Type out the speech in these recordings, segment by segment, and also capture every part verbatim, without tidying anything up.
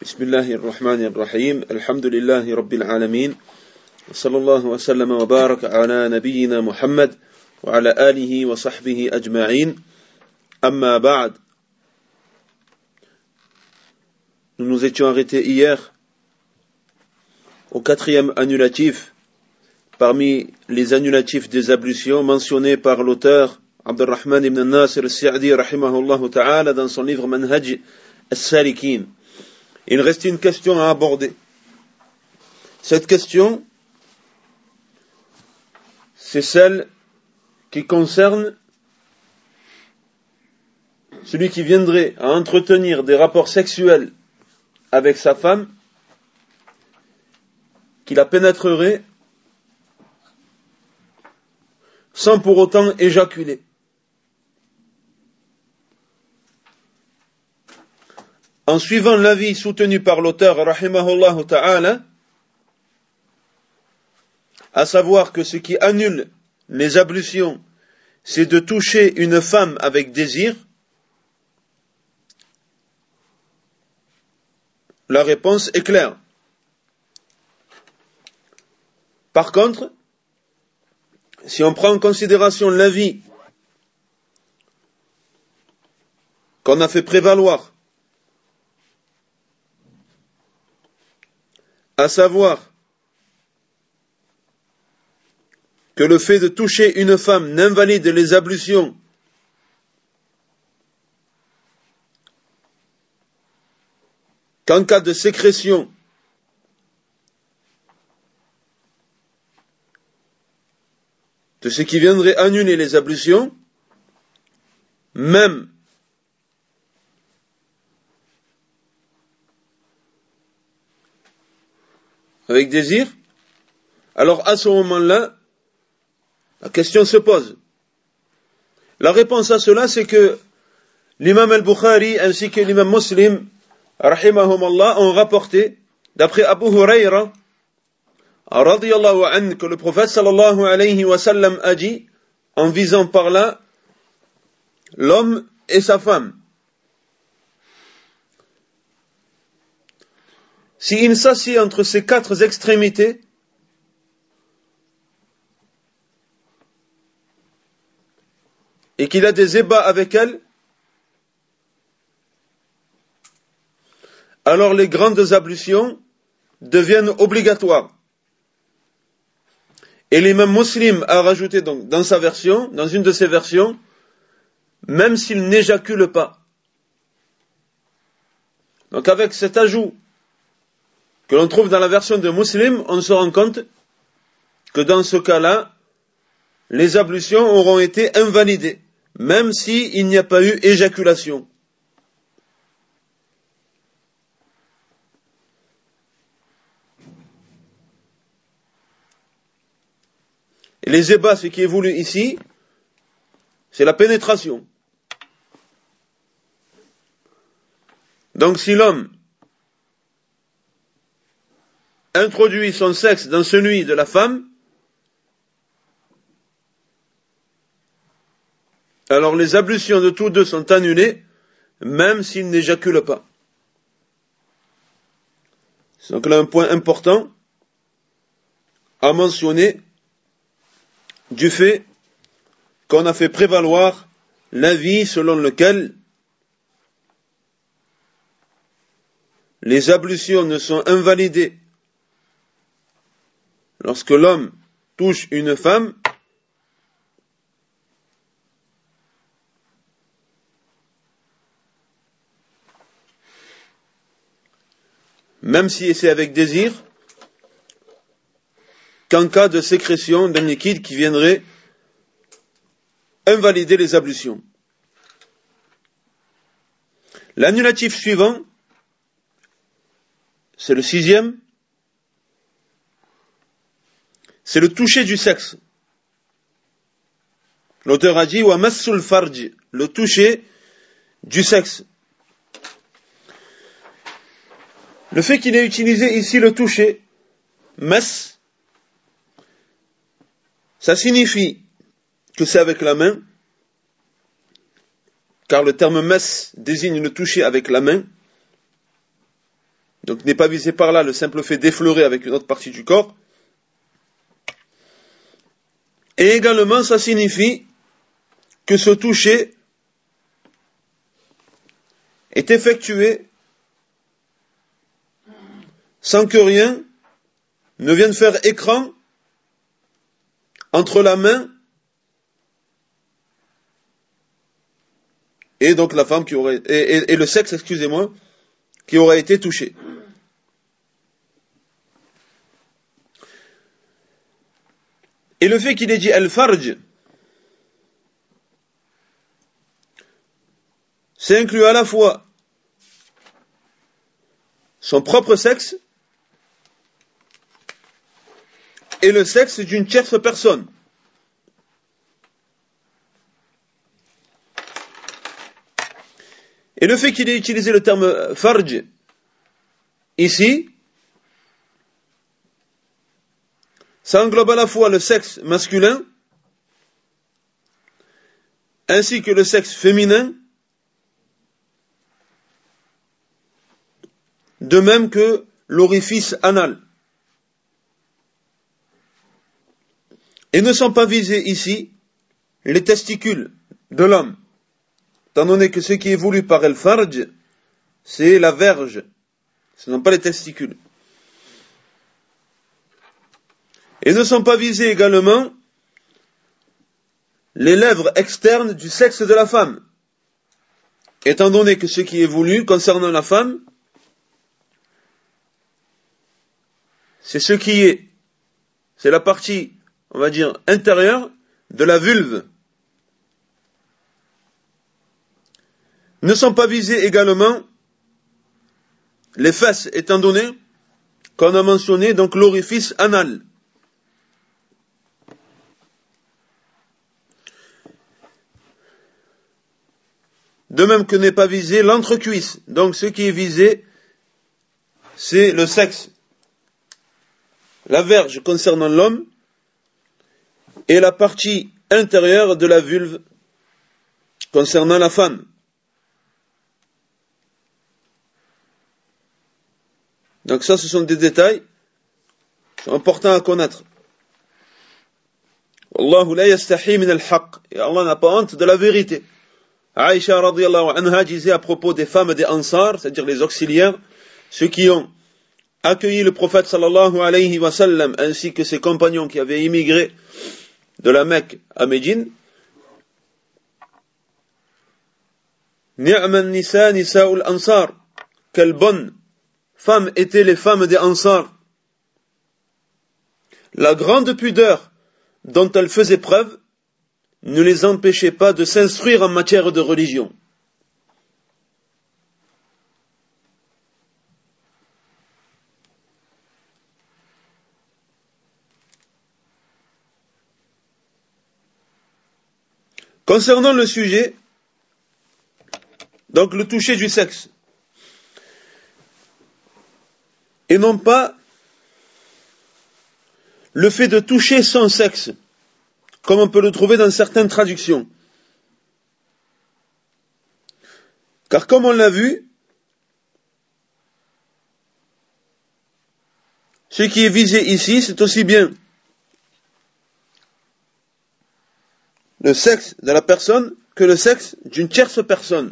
بسم الله الرحمن الرحيم الحمد لله رب العالمين وصلى الله وسلم وبارك على نبينا محمد وعلى آله وصحبه أجمعين أما بعد. Nous nous étions arrêtés hier au quatrième annulatif parmi les annulatifs des ablutions mentionnés par l'auteur Abdurrahman ibn Nasir al-Sa'di rahimahullah ta'ala dans son livre Manhaj al-Salikin. Il reste une question à aborder. Cette question, c'est celle qui concerne celui qui viendrait à entretenir des rapports sexuels avec sa femme, qui la pénétrerait sans pour autant éjaculer. En suivant l'avis soutenu par l'auteur, rahimahullah ta'ala, à savoir que ce qui annule les ablutions, c'est de toucher une femme avec désir, la réponse est claire. Par contre, si on prend en considération l'avis qu'on a fait prévaloir, à savoir que le fait de toucher une femme n'invalide les ablutions qu'en cas de sécrétion de ce qui viendrait annuler les ablutions, même avec désir, alors à ce moment-là, la question se pose. La réponse à cela, c'est que l'imam al-Bukhari ainsi que l'imam Muslim, rahimahumallah, ont rapporté, d'après Abu Huraira, radiyallahu anhu, que le prophète sallallahu alayhi wa sallam a dit, en visant par là l'homme et sa femme. S'il s'assied entre ces quatre extrémités, et qu'il a des ébats avec elle, alors les grandes ablutions deviennent obligatoires. Et l'imam Muslim a rajouté donc dans sa version, dans une de ses versions, même s'il n'éjacule pas. Donc avec cet ajout que l'on trouve dans la version de Muslim, on se rend compte que dans ce cas-là, les ablutions auront été invalidées, même s'il n'y a pas eu éjaculation. Et les ébats, ce qui est voulu ici, c'est la pénétration. Donc si l'homme introduit son sexe dans celui de la femme, alors les ablutions de tous deux sont annulées, même s'ils n'éjaculent pas. C'est donc là un point important à mentionner du fait qu'on a fait prévaloir l'avis selon lequel les ablutions ne sont invalidées lorsque l'homme touche une femme même si c'est avec désir, qu'en cas de sécrétion d'un liquide qui viendrait invalider les ablutions. L'annulatif suivant, c'est le sixième, c'est le toucher du sexe. L'auteur a dit wa massul farj, le toucher du sexe. Le fait qu'il ait utilisé ici le toucher, mas, ça signifie que c'est avec la main, car le terme mas désigne le toucher avec la main, Donc n'est pas visé par là le simple fait d'effleurer avec une autre partie du corps. Et également, ça signifie que ce toucher est effectué sans que rien ne vienne faire écran entre la main et donc la femme qui aurait et, et, et le sexe, excusez-moi, qui aurait été touché. Et le fait qu'il ait dit al-farj, c'est inclus à la fois son propre sexe et le sexe d'une tierce personne. Et le fait qu'il ait utilisé le terme farj ici, ça englobe à la fois le sexe masculin ainsi que le sexe féminin, de même que l'orifice anal. Et ne sont pas visés ici les testicules de l'homme, étant donné que ce qui est voulu par el farj, c'est la verge, ce ne sont pas les testicules. Et ne sont pas visés également les lèvres externes du sexe de la femme, étant donné que ce qui est voulu concernant la femme, c'est ce qui est, c'est la partie, on va dire, intérieure de la vulve. Ne sont pas visés également les fesses, étant donné qu'on a mentionné donc l'orifice anal. De même que n'est pas visé l'entrecuisse. Donc ce qui est visé, c'est le sexe, la verge concernant l'homme et la partie intérieure de la vulve concernant la femme. Donc ça, ce sont des détails importants à connaître. Wallahu la yastahi min al-haqq. Et Allah n'a pas honte de la vérité. Aïcha radiyallahu anha disait à propos des femmes des Ansar, c'est-à-dire les auxiliaires, ceux qui ont accueilli le prophète sallallahu alayhi wa sallam ainsi que ses compagnons qui avaient immigré de la Mecque à Médine. Ni'man nisa nisa'ul ansar. Quelles bonnes femmes étaient les femmes des Ansar. La grande pudeur dont elles faisaient preuve ne les empêchait pas de s'instruire en matière de religion. Concernant le sujet, donc le toucher du sexe, et non pas le fait de toucher son sexe, comme on peut le trouver dans certaines traductions. Car comme on l'a vu, ce qui est visé ici, c'est aussi bien le sexe de la personne que le sexe d'une tierce personne.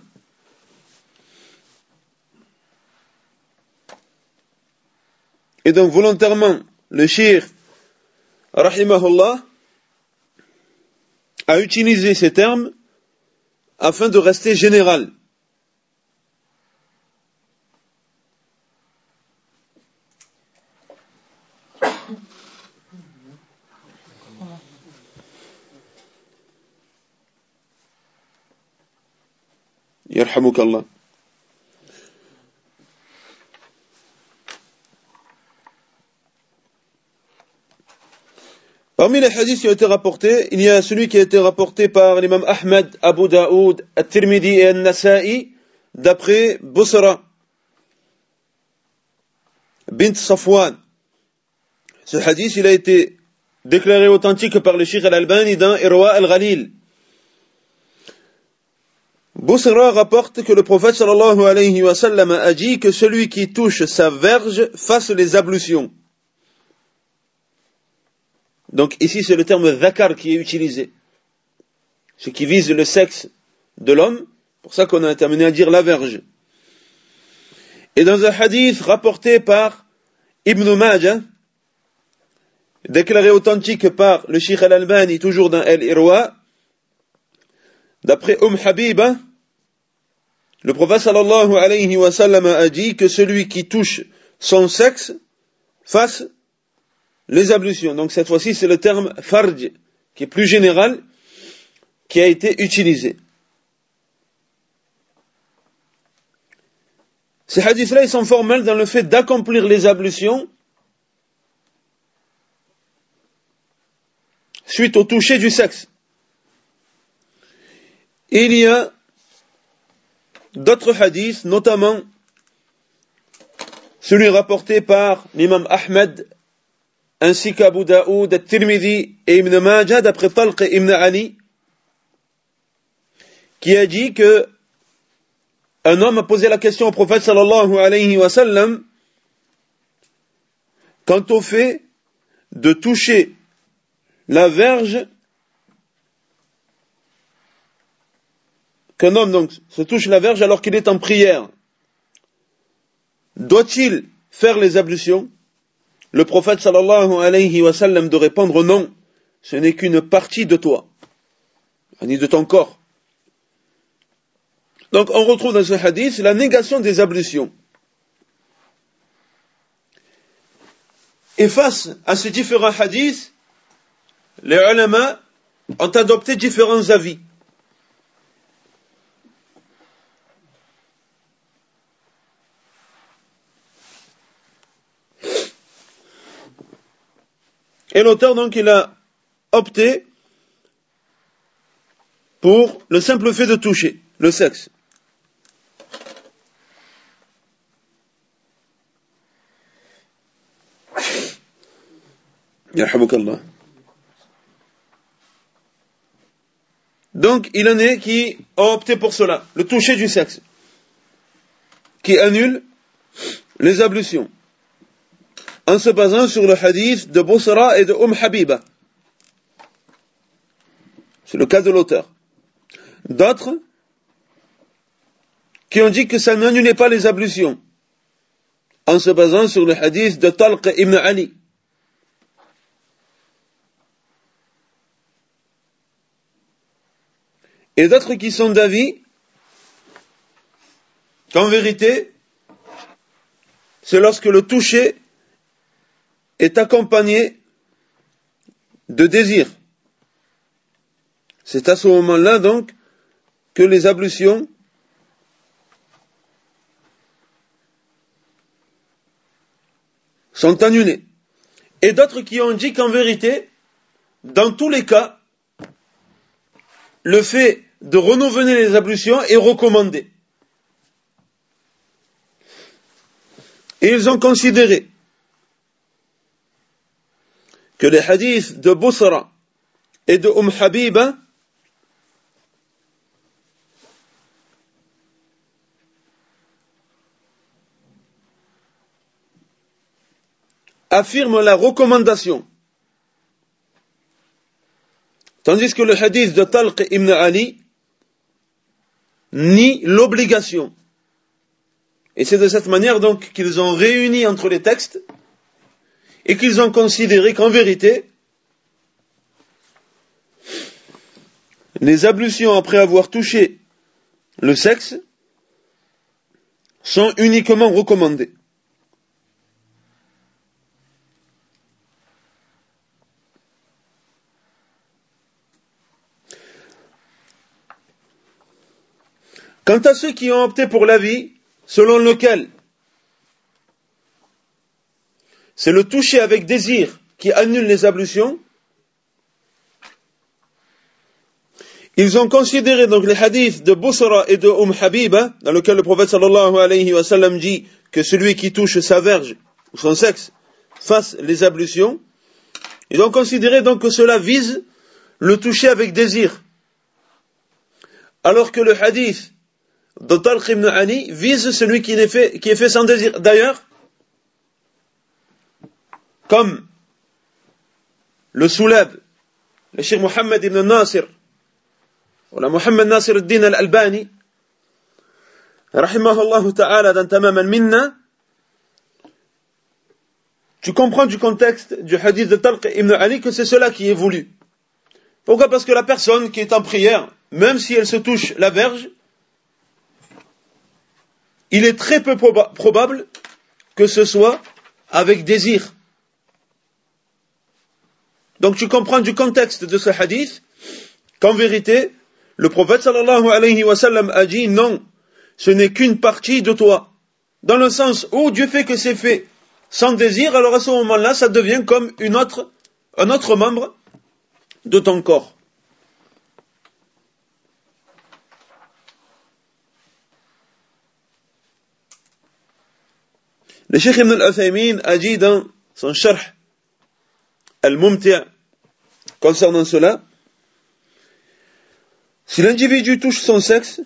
Et donc volontairement, le cheikh, rahimahullah, a utilisé ces termes afin de rester général. Yarhamukallah. Parmi les hadiths qui ont été rapportés, il y a celui qui a été rapporté par l'imam Ahmed, Abu Daoud, At-Tirmidhi et An-Nasa'i, d'après Busra bint Safwan. Ce hadith, il a été déclaré authentique par le Cheikh Al-Albani dans Irwa Al-Ghalil. Bousra rapporte que le prophète sallallahu alayhi wa sallam a dit que celui qui touche sa verge fasse les ablutions. Donc ici c'est le terme dhakar qui est utilisé, ce qui vise le sexe de l'homme, pour ça qu'on a terminé à dire la verge. Et dans un hadith rapporté par Ibn Majah, déclaré authentique par le Cheikh Al-Albani, toujours dans Al-Irwa, d'après Umm Habiba, le prophète sallallahu alayhi wa sallam a dit que celui qui touche son sexe fasse les ablutions. Donc cette fois-ci c'est le terme farj qui est plus général qui a été utilisé. Ces hadiths-là ils sont formels dans le fait d'accomplir les ablutions suite au toucher du sexe. Il y a d'autres hadiths, notamment celui rapporté par l'imam Ahmed, ainsi qu'Abu Daoud, At-Tirmidhi et Ibn Majah, d'après Talq ibn Ali, qui a dit que un homme a posé la question au prophète sallallahu alayhi wa sallam quant au fait de toucher la verge, qu'un homme donc se touche la verge alors qu'il est en prière, doit-il faire les ablutions? Le prophète sallallahu alayhi wa sallam de répondre non, ce n'est qu'une partie de toi, ni de ton corps. Donc on retrouve dans ce hadith la négation des ablutions. Et face à ces différents hadiths, les ulama ont adopté différents avis. Et l'auteur donc il a opté pour le simple fait de toucher le sexe. Yarhamukallah. Donc il en est qui ont opté pour cela, le toucher du sexe, qui annule les ablutions, en se basant sur le hadith de Bousra et de Umm Habiba. C'est le cas de l'auteur. D'autres qui ont dit que ça n'annulait pas les ablutions, en se basant sur le hadith de Talq ibn Ali. Et d'autres qui sont d'avis qu'en vérité, c'est lorsque le toucher est accompagné de désir. C'est à ce moment-là donc que les ablutions sont annulées. Et d'autres qui ont dit qu'en vérité, dans tous les cas, le fait de renouveler les ablutions est recommandé. Et ils ont considéré que les hadiths de Bousra et de Umm Habiba affirment la recommandation, tandis que le hadith de Talq ibn Ali nie l'obligation. Et c'est de cette manière donc qu'ils ont réuni entre les textes et qu'ils ont considéré qu'en vérité, les ablutions après avoir touché le sexe sont uniquement recommandées. Quant à ceux qui ont opté pour l'avis selon lequel c'est le toucher avec désir qui annule les ablutions, ils ont considéré donc les hadiths de Bousra et de Umm Habiba, dans lequel le prophète sallallahu alayhi wa sallam dit que celui qui touche sa verge ou son sexe fasse les ablutions. Ils ont considéré donc que cela vise le toucher avec désir, alors que le hadith de Talq ibn Ali vise celui qui est fait, qui est fait sans désir. D'ailleurs, comme le soulève le Cheikh Mohammed ibn Nasir, ou la Mohammed Nasir al-Din al-Albani, rahimahullah ta'ala, dans Tamam al-Minna, tu comprends du contexte du hadith de Talq ibn Ali que c'est cela qui est voulu. Pourquoi? Parce que la personne qui est en prière, même si elle se touche la verge, il est très peu proba- probable que ce soit avec désir. Donc tu comprends du contexte de ce hadith qu'en vérité, le prophète sallallahu alayhi wa sallam a dit non, ce n'est qu'une partie de toi. Dans le sens où Dieu fait que c'est fait sans désir, alors à ce moment-là, ça devient comme une autre, un autre membre de ton corps. Le Cheikh Ibn al-Uthaymin a dit dans son Sharh al-Mumti' concernant cela, si l'individu touche son sexe,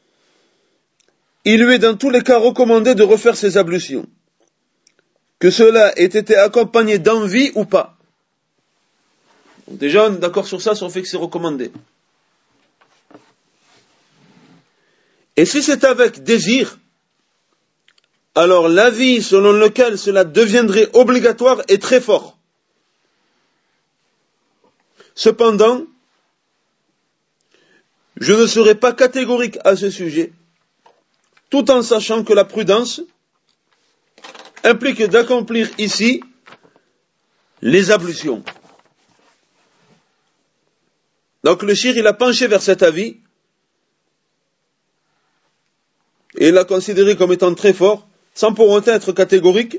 il lui est dans tous les cas recommandé de refaire ses ablutions, que cela ait été accompagné d'envie ou pas. Donc déjà, on est d'accord sur ça, sur le fait que c'est recommandé. Et si c'est avec désir, alors l'avis selon lequel cela deviendrait obligatoire est très fort. Cependant, je ne serai pas catégorique à ce sujet, tout en sachant que la prudence implique d'accomplir ici les ablutions. Donc le shir, il a penché vers cet avis, et il l'a considéré comme étant très fort, sans pour autant être catégorique,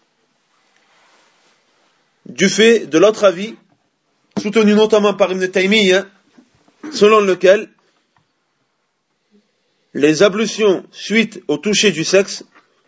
du fait de l'autre avis, soutenu notamment par Ibn Taymiyyah, selon lequel les ablutions suite au toucher du sexe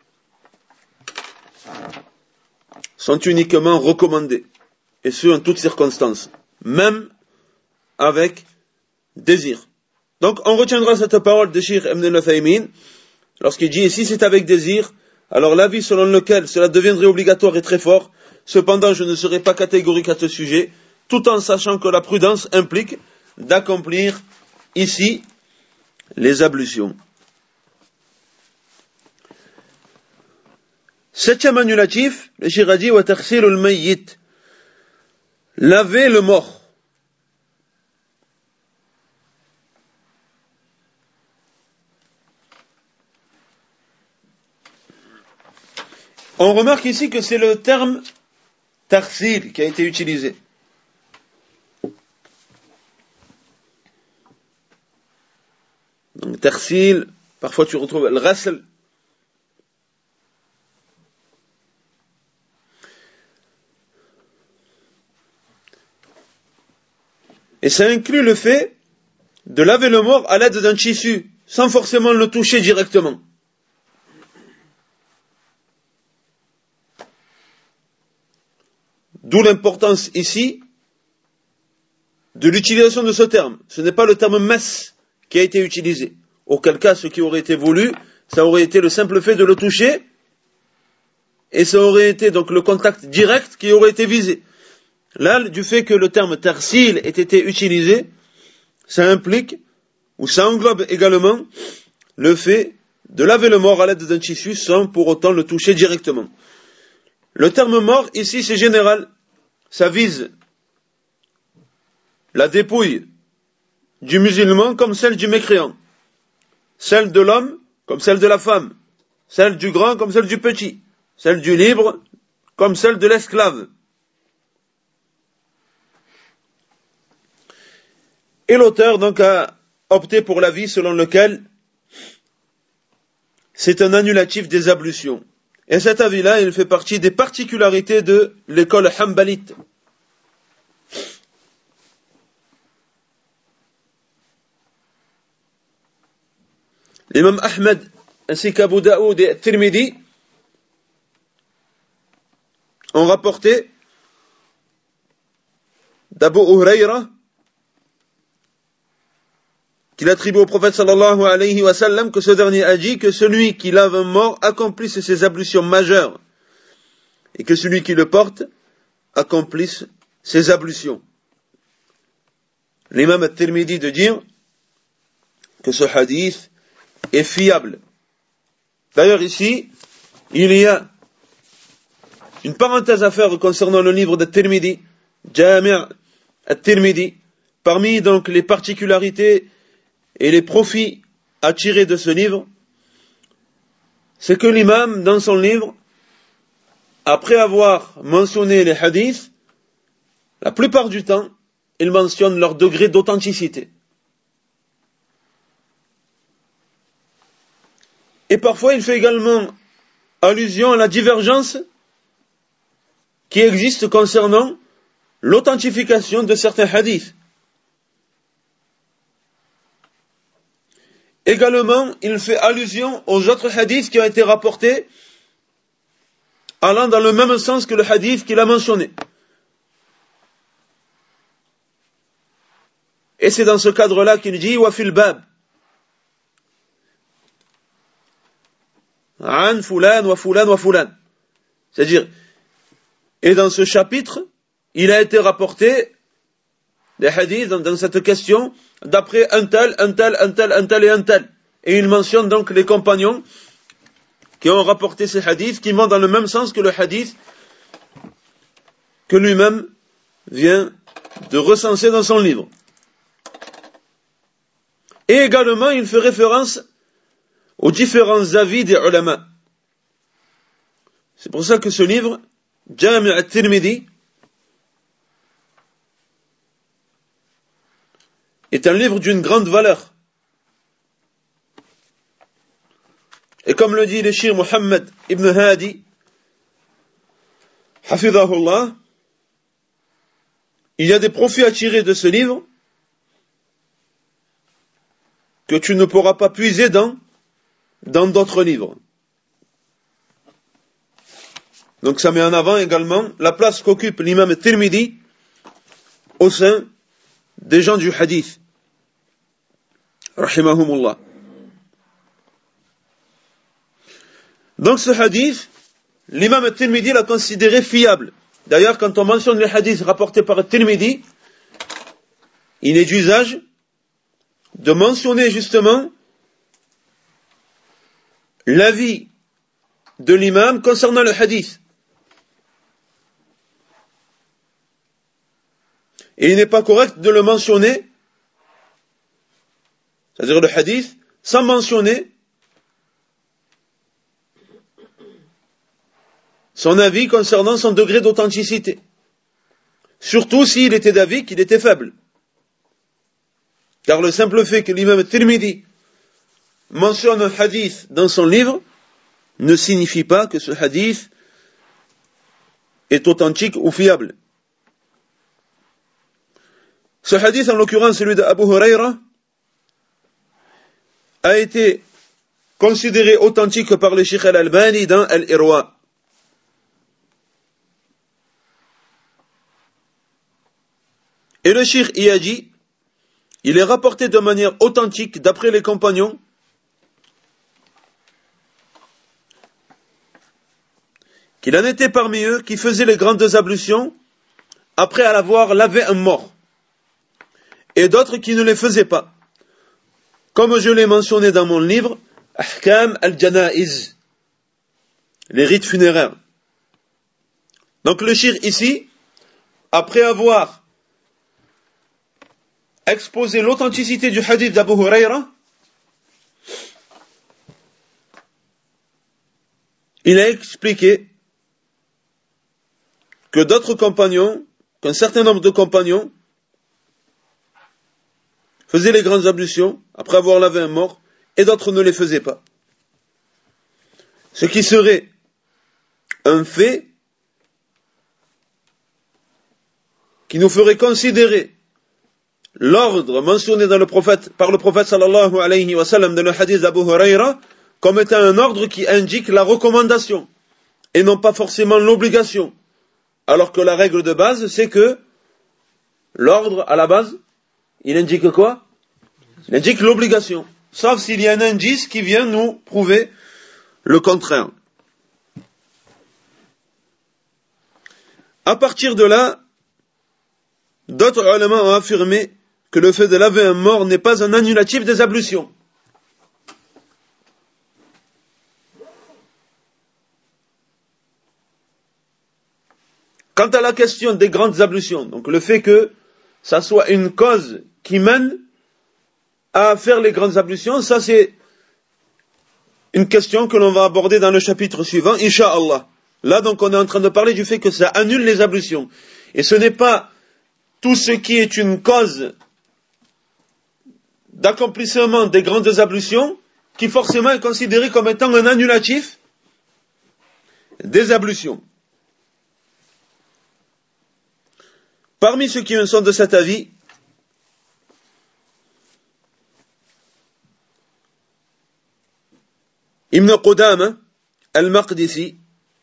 sont uniquement recommandées, et ce en toutes circonstances, même avec désir. Donc on retiendra cette parole de Cheikh Ibn al-Uthaymin lorsqu'il dit, et si c'est avec désir, alors l'avis selon lequel cela deviendrait obligatoire est très fort. Cependant, je ne serai pas catégorique à ce sujet, tout en sachant que la prudence implique d'accomplir ici les ablutions. Septième annulatif, le Cheikh a dit, wa taghsilul mayyit, laver le mort. On remarque ici que c'est le terme taghsil qui a été utilisé. Donc taghsil, parfois tu retrouves le ghasl. Et ça inclut le fait de laver le mort à l'aide d'un tissu, sans forcément le toucher directement. D'où l'importance ici de l'utilisation de ce terme. Ce n'est pas le terme mess qui a été utilisé. Auquel cas, ce qui aurait été voulu, ça aurait été le simple fait de le toucher, et ça aurait été donc le contact direct qui aurait été visé. Là, du fait que le terme taghsil ait été utilisé, ça implique, ou ça englobe également, le fait de laver le mort à l'aide d'un tissu sans pour autant le toucher directement. Le terme mort, ici, c'est général. Ça vise la dépouille du musulman comme celle du mécréant. Celle de l'homme comme celle de la femme. Celle du grand comme celle du petit. Celle du libre comme celle de l'esclave. Et l'auteur donc a opté pour l'avis selon lequel c'est un annulatif des ablutions. Et cet avis-là, il fait partie des particularités de l'école hanbalite. L'imam Ahmed ainsi qu'Abu Daoud et Tirmidhi ont rapporté d'Abu Hurayra qu'il attribue au prophète sallallahu alayhi wa sallam, que ce dernier a dit que celui qui lave un mort accomplisse ses ablutions majeures et que celui qui le porte accomplisse ses ablutions. L'imam al-Tirmidhi de dire que ce hadith est fiable. D'ailleurs ici, il y a une parenthèse à faire concernant le livre de Tirmidhi, Jami' al-Tirmidhi. Parmi donc les particularités et les profits à tirer de ce livre, c'est que l'imam, dans son livre, après avoir mentionné les hadiths, la plupart du temps, il mentionne leur degré d'authenticité. Et parfois, il fait également allusion à la divergence qui existe concernant l'authentification de certains hadiths. Également, il fait allusion aux autres hadiths qui ont été rapportés allant dans le même sens que le hadith qu'il a mentionné. Et c'est dans ce cadre-là qu'il dit wa fil bab an fulan wa fulan wa fulan. C'est-à-dire, et dans ce chapitre, il a été rapporté des hadiths dans, dans cette question d'après un tel, un tel, un tel, un tel et un tel. Et il mentionne donc les compagnons qui ont rapporté ces hadiths, qui vont dans le même sens que le hadith que lui-même vient de recenser dans son livre. Et également, il fait référence aux différents avis des ulama. C'est pour ça que ce livre, Jami' al-Tirmidhi, est un livre d'une grande valeur. Et comme le dit le cheikh Mohammed ibn Hadi, hafidhahullah, il y a des profits à tirer de ce livre que tu ne pourras pas puiser dans dans d'autres livres. Donc ça met en avant également la place qu'occupe l'imam Tirmidhi au sein des gens du hadith. Rahimahumullah. Donc ce hadith, l'imam Tirmidhi l'a considéré fiable. D'ailleurs, quand on mentionne les hadiths rapportés par Tirmidhi, il est d'usage de mentionner justement l'avis de l'imam concernant le hadith. Et il n'est pas correct de le mentionner, c'est-à-dire le hadith, sans mentionner son avis concernant son degré d'authenticité. Surtout s'il était d'avis qu'il était faible. Car le simple fait que l'imam Tirmidhi mentionne un hadith dans son livre ne signifie pas que ce hadith est authentique ou fiable. Ce hadith, en l'occurrence celui d'Abu Huraira, a été considéré authentique par le Cheikh Al-Albani dans Al-Irwa. Et le Cheikh y a dit, il est rapporté de manière authentique d'après les compagnons qu'il en était parmi eux qui faisaient les grandes ablutions après avoir lavé un mort, et d'autres qui ne les faisaient pas, comme je l'ai mentionné dans mon livre Ahkam al-Janaiz, les rites funéraires. Donc le cheikh ici, après avoir exposé l'authenticité du hadith d'Abu Huraira, il a expliqué que d'autres compagnons, qu'un certain nombre de compagnons faisaient les grandes ablutions après avoir lavé un mort, et d'autres ne les faisaient pas. Ce qui serait un fait qui nous ferait considérer l'ordre mentionné dans le prophète, par le prophète sallallahu alayhi wa sallam dans le hadith d'Abu Huraira comme étant un ordre qui indique la recommandation et non pas forcément l'obligation. Alors que la règle de base, c'est que l'ordre, à la base, il indique quoi? Il indique l'obligation, sauf s'il y a un indice qui vient nous prouver le contraire. À partir de là, d'autres ulama ont affirmé que le fait de laver un mort n'est pas un annulatif des ablutions. Quant à la question des grandes ablutions, donc le fait que ça soit une cause qui mène à faire les grandes ablutions, ça c'est une question que l'on va aborder dans le chapitre suivant, Inch'Allah. Là donc on est en train de parler du fait que ça annule les ablutions. Et ce n'est pas tout ce qui est une cause d'accomplissement des grandes ablutions qui forcément est considéré comme étant un annulatif des ablutions. Parmi ceux qui sont de cet avis, Ibn Qudama al-Maqdisi,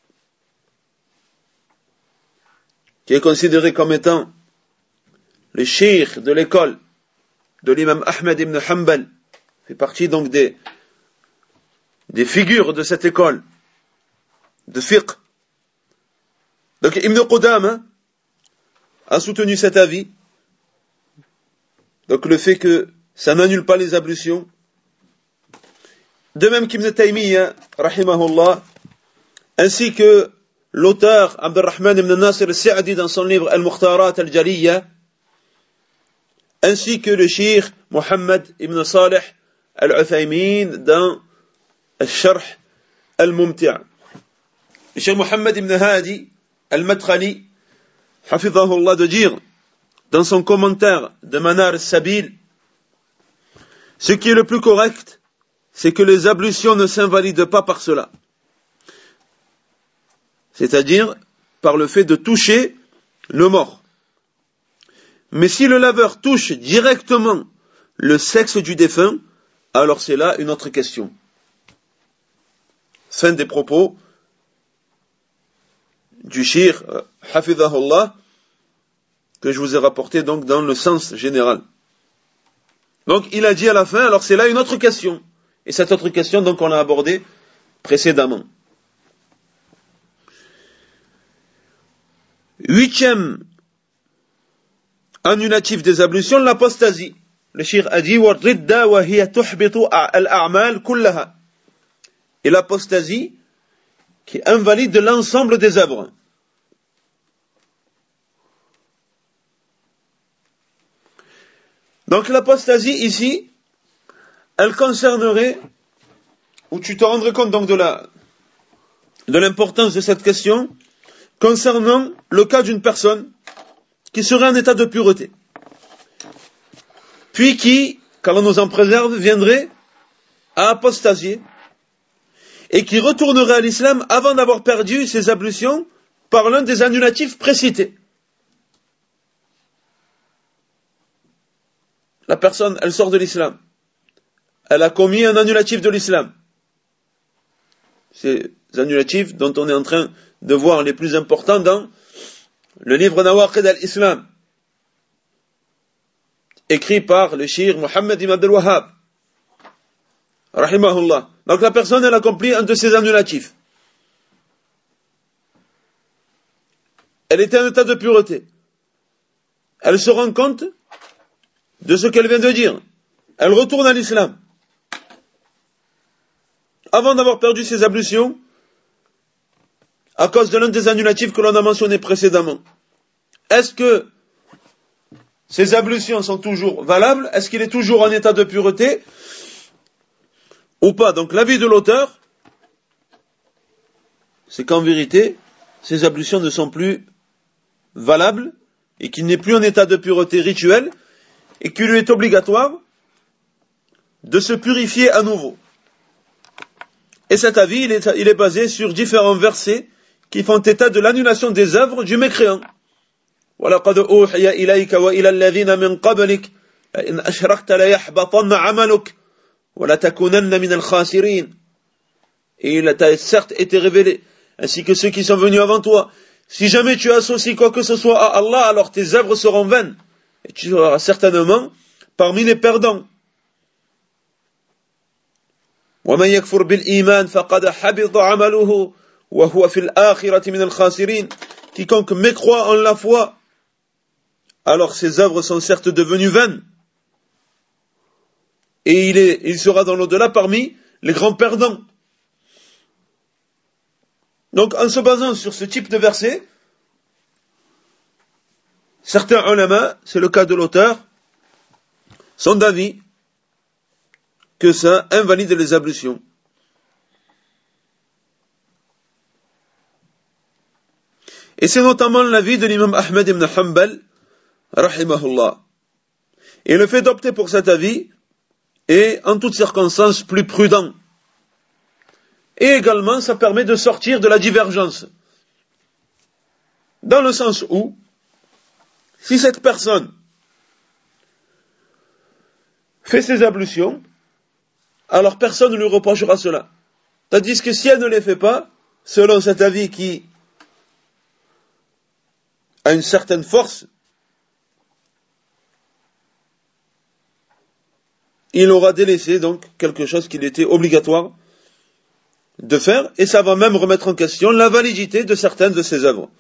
qui est considéré comme étant le cheikh de l'école de l'imam Ahmed ibn Hanbal, fait partie donc des, des figures de cette école de fiqh. Donc Ibn Qudama a soutenu cet avis, donc le fait que ça n'annule pas les ablutions. De même qu'Ibn Taymiyyah, rahimahullah, ainsi que l'auteur Abdurrahman ibn Nasir al-Sa'di dans son livre Al-Mukhtarat al-Jaliyya, ainsi que le cheikh Muhammad ibn Salih al-Uthaymin dans Al-Sharh al-Mumti'. Le cheikh Muhammad ibn Hadi al-Madkhali, hafidhahullah, de dire dans son commentaire de Manar al-Sabil, ce qui est le plus correct, c'est que les ablutions ne s'invalident pas par cela. C'est-à-dire par le fait de toucher le mort. Mais si le laveur touche directement le sexe du défunt, alors c'est là une autre question. Fin des propos du cheikh hafidhahullah, que je vous ai rapporté donc dans le sens général. Donc il a dit à la fin, alors c'est là une autre question. Et cette autre question, donc, on l'a abordée précédemment. Huitième annulatif des ablutions, l'apostasie. Le cheikh a dit, وَالرِّدَّةُ وَهِيَ تُحْبِطُ الْأَعْمَالِ كُلَّهَا. Et l'apostasie qui invalide l'ensemble des œuvres. Donc l'apostasie ici, elle concernerait, ou tu te rendrais compte donc de la, de l'importance de cette question, concernant le cas d'une personne qui serait en état de pureté, puis qui, qu'Allah nous en préserve, viendrait à apostasier, et qui retournerait à l'islam avant d'avoir perdu ses ablutions par l'un des annulatifs précités. La personne, elle sort de l'islam. Elle a commis un annulatif de l'islam. Ces annulatifs dont on est en train de voir les plus importants dans le livre Nawaqid al-Islam, écrit par le cheikh Muhammad ibn Abdul Wahhab, rahimahullah. Donc la personne, elle accomplit un de ces annulatifs. Elle était en état de pureté. Elle se rend compte de ce qu'elle vient de dire. Elle retourne à l'islam. Avant d'avoir perdu ses ablutions, à cause de l'un des annulatifs que l'on a mentionné précédemment. Est-ce que ces ablutions sont toujours valables? Est-ce qu'il est toujours en état de pureté ou pas? Donc l'avis de l'auteur, c'est qu'en vérité, ces ablutions ne sont plus valables et qu'il n'est plus en état de pureté rituelle et qu'il lui est obligatoire de se purifier à nouveau. Et cet avis, il est, il est basé sur différents versets qui font état de l'annulation des œuvres du mécréant. وَلَقَدْ أُوحِيَ إِلَيْكَ وَإِلَى الَّذِينَ مِنْ قَبْلِكَ لَئِنْ أَشْرَكْتَ لَيَحْبَطَنَّ عَمَلُكَ وَلَتَكُونَنَّ مِنَ الْخَاسِرِينَ. Et il t'a certes été révélé, ainsi que ceux qui sont venus avant toi. Si jamais tu associes quoi que ce soit à Allah, alors tes œuvres seront vaines. Et tu seras certainement parmi les perdants. ومن يكفر بالإيمان فقد حبط عمله وهو في الآخرة من الخاسرين. Quiconque mécroit en la foi, alors ses œuvres sont certes devenues vaines, et il, est, il sera dans l'au-delà parmi les grands perdants. Donc en se basant sur ce type de verset, certains ulama, c'est le cas de l'auteur, sont d'avis que ça invalide les ablutions. Et c'est notamment l'avis de l'imam Ahmed ibn Hanbal, rahimahullah. Et le fait d'opter pour cet avis est en toutes circonstances plus prudent. Et également, ça permet de sortir de la divergence. Dans le sens où, si cette personne fait ses ablutions, alors personne ne lui reprochera cela. Tandis que si elle ne les fait pas, selon cet avis qui a une certaine force, il aura délaissé donc quelque chose qu'il était obligatoire de faire, et ça va même remettre en question la validité de certaines de ses œuvres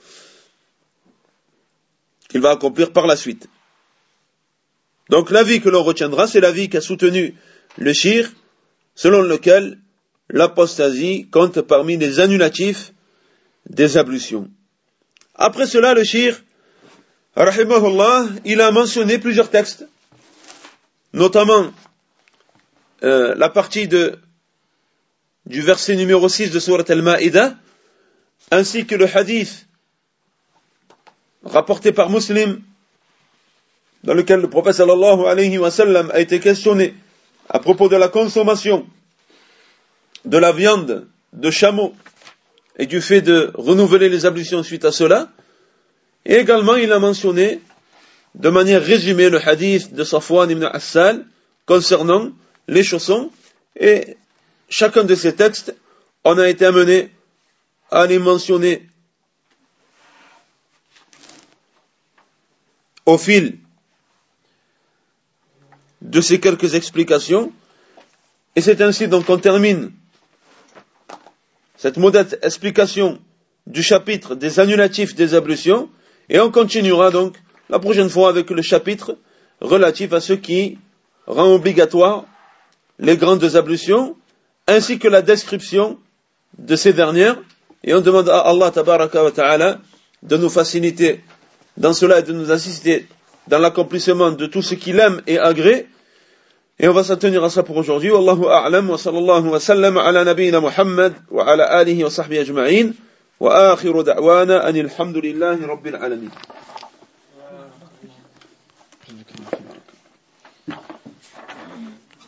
qu'il va accomplir par la suite. Donc l'avis que l'on retiendra, c'est l'avis qu'a soutenu le shir, selon lequel l'apostasie compte parmi les annulatifs des ablutions. Après cela, le shir, rahimahullah, il a mentionné plusieurs textes, notamment euh, la partie de, du verset numéro six de Surat Al-Ma'idah, ainsi que le hadith rapporté par Muslim, dans lequel le prophète sallallahu alayhi wa sallam a été questionné à propos de la consommation de la viande de chameau et du fait de renouveler les ablutions suite à cela. Et également, il a mentionné de manière résumée le hadith de Safwan ibn Assal concernant les chaussons, et chacun de ces textes, on a été amené à les mentionner au fil de ces quelques explications, et c'est ainsi donc qu'on termine cette modeste explication du chapitre des annulatifs des ablutions, et on continuera donc la prochaine fois avec le chapitre relatif à ce qui rend obligatoire les grandes ablutions, ainsi que la description de ces dernières, et on demande à Allah tabaraka wa ta'ala de nous faciliter dans cela et de nous assister dans l'accomplissement de tout ce qu'il aime et agrée. Et on va s'en tenir à ça pour aujourd'hui. Wallahu a'lam wa sallallahu wa sallam ala nabiyyina Muhammad wa ala alihi wa sahbihi ajma'in wa akhiru da'wana anil hamdulillahi rabbil alamin.